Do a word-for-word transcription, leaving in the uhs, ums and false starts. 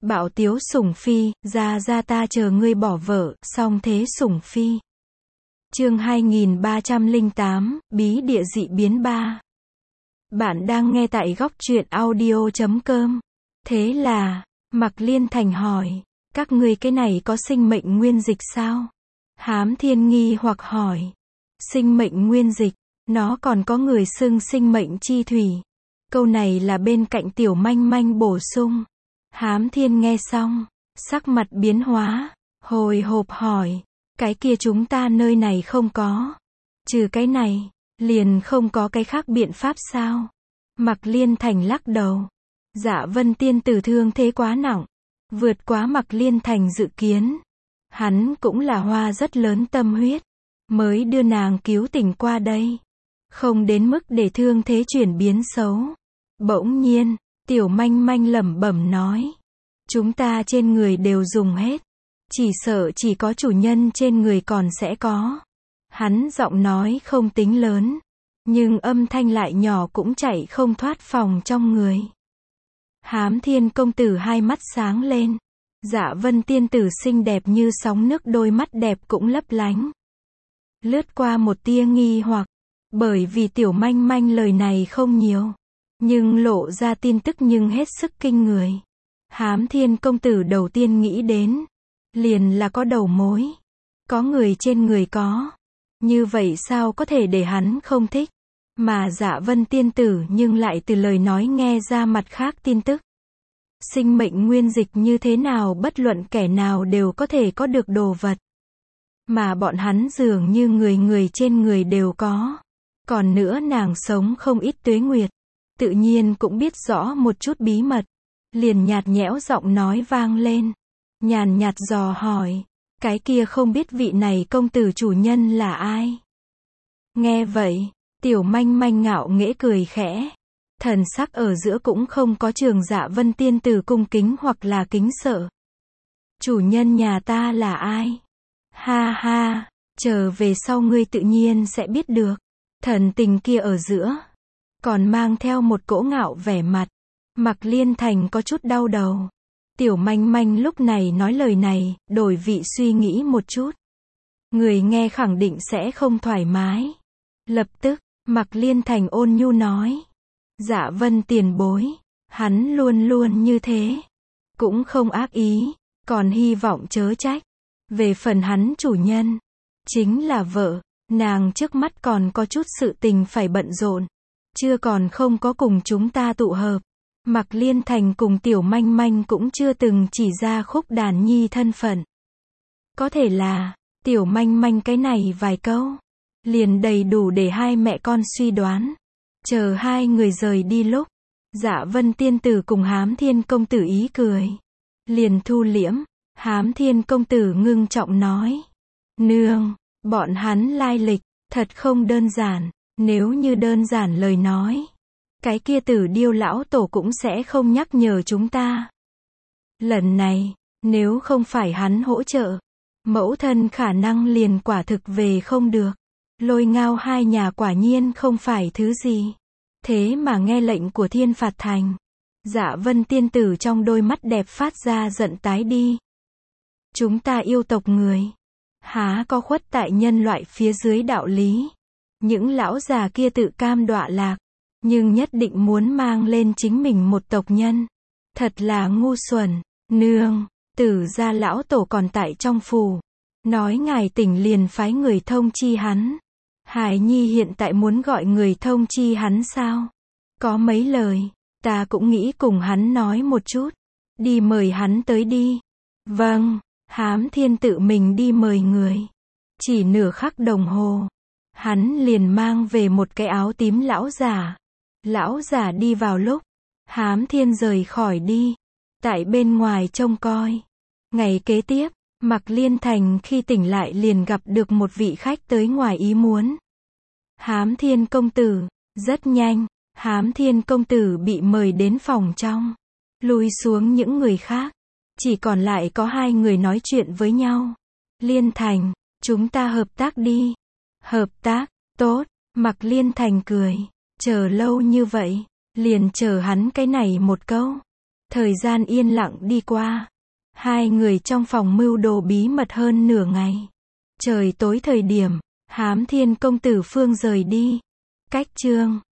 Bảo tiếu sủng phi, ra ra ta chờ ngươi bỏ vợ, song thế sủng phi. Chương hai nghìn ba trăm lẻ tám, bí địa dị biến ba. Bạn đang nghe tại góc truyện audio chấm com. Thế là, Mạc Liên Thành hỏi, các ngươi cái này có sinh mệnh nguyên dịch sao? Hám Thiên nghi hoặc hỏi, sinh mệnh nguyên dịch, nó còn có người xưng sinh mệnh chi thủy. Câu này là bên cạnh Tiểu Manh Manh bổ sung. Hám Thiên nghe xong, sắc mặt biến hóa, hồi hộp hỏi, cái kia chúng ta nơi này không có. Trừ cái này, liền không có cái khác biện pháp sao? Mạc Liên Thành lắc đầu. Dạ Vân tiên tử thương thế quá nặng, vượt quá Mạc Liên Thành dự kiến. Hắn cũng là hoa rất lớn tâm huyết, mới đưa nàng cứu tỉnh qua đây. Không đến mức để thương thế chuyển biến xấu. Bỗng nhiên, Tiểu Manh Manh lẩm bẩm nói, chúng ta trên người đều dùng hết, chỉ sợ chỉ có chủ nhân trên người còn sẽ có. Hắn giọng nói không tính lớn, nhưng âm thanh lại nhỏ cũng chạy không thoát phòng trong người. Hám Thiên công tử hai mắt sáng lên. Dạ Vân tiên tử xinh đẹp như sóng nước, đôi mắt đẹp cũng lấp lánh. Lướt qua một tia nghi hoặc, bởi vì Tiểu Manh Manh lời này không nhiều, nhưng lộ ra tin tức nhưng hết sức kinh người. Hám Thiên công tử đầu tiên nghĩ đến, liền là có đầu mối, có người trên người có. Như vậy sao có thể để hắn không thích? Mà Dạ Vân tiên tử nhưng lại từ lời nói nghe ra mặt khác tin tức. Sinh mệnh nguyên dịch như thế nào bất luận kẻ nào đều có thể có được đồ vật. Mà bọn hắn dường như người người trên người đều có. Còn nữa nàng sống không ít tuế nguyệt, tự nhiên cũng biết rõ một chút bí mật. Liền nhạt nhẽo giọng nói vang lên, nhàn nhạt dò hỏi, cái kia không biết vị này công tử chủ nhân là ai? Nghe vậy, Tiểu Manh Manh ngạo nghễ cười khẽ, thần sắc ở giữa cũng không có Trường Dạ Vân tiên tử cung kính hoặc là kính sợ. Chủ nhân nhà ta là ai? Ha ha, chờ về sau ngươi tự nhiên sẽ biết được. Thần tình kia ở giữa, còn mang theo một cỗ ngạo vẻ mặt. Mạc Liên Thành có chút đau đầu. Tiểu Manh Manh lúc này nói lời này, đổi vị suy nghĩ một chút. Người nghe khẳng định sẽ không thoải mái. Lập tức, Mạc Liên Thành ôn nhu nói, Dạ Vân tiền bối, hắn luôn luôn như thế, cũng không ác ý, còn hy vọng chớ trách. Về phần hắn chủ nhân, chính là vợ, nàng trước mắt còn có chút sự tình phải bận rộn, chưa còn không có cùng chúng ta tụ hợp. Mạc Liên Thành cùng Tiểu Manh Manh cũng chưa từng chỉ ra Khúc Đàn Nhi thân phận. Có thể là, Tiểu Manh Manh cái này vài câu, liền đầy đủ để hai mẹ con suy đoán. Chờ hai người rời đi lúc, Dạ Vân tiên tử cùng Hám Thiên công tử ý cười, liền thu liễm. Hám Thiên công tử ngưng trọng nói, nương, bọn hắn lai lịch, thật không đơn giản. Nếu như đơn giản lời nói, cái kia Tử Điêu lão tổ cũng sẽ không nhắc nhở chúng ta. Lần này, nếu không phải hắn hỗ trợ, mẫu thân khả năng liền quả thực về không được. Lôi Ngao hai nhà quả nhiên không phải thứ gì. Thế mà nghe lệnh của Thiên Phạt Thành. Dạ Vân tiên tử trong đôi mắt đẹp phát ra giận tái đi. Chúng ta yêu tộc người, há có khuất tại nhân loại phía dưới đạo lý. Những lão già kia tự cam đọa lạc, nhưng nhất định muốn mang lên chính mình một tộc nhân. Thật là ngu xuẩn. Nương, Tử gia lão tổ còn tại trong phủ, nói ngài tỉnh liền phái người thông chi hắn. Hải Nhi hiện tại muốn gọi người thông chi hắn sao? Có mấy lời, ta cũng nghĩ cùng hắn nói một chút. Đi mời hắn tới đi. Vâng, Hám Thiên tự mình đi mời người. Chỉ nửa khắc đồng hồ, hắn liền mang về một cái áo tím lão giả. Lão giả đi vào lúc, Hám Thiên rời khỏi đi, tại bên ngoài trông coi. Ngày kế tiếp, Mạc Liên Thành khi tỉnh lại liền gặp được một vị khách tới ngoài ý muốn. Hám Thiên công tử. Rất nhanh, Hám Thiên công tử bị mời đến phòng trong. Lùi xuống những người khác, chỉ còn lại có hai người nói chuyện với nhau. Liên Thành, chúng ta hợp tác đi. Hợp tác, tốt. Mạc Liên Thành cười. Chờ lâu như vậy, liền chờ hắn cái này một câu. Thời gian yên lặng đi qua. Hai người trong phòng mưu đồ bí mật hơn nửa ngày. Trời tối thời điểm, Hám Thiên công tử Phương rời đi. Cách chương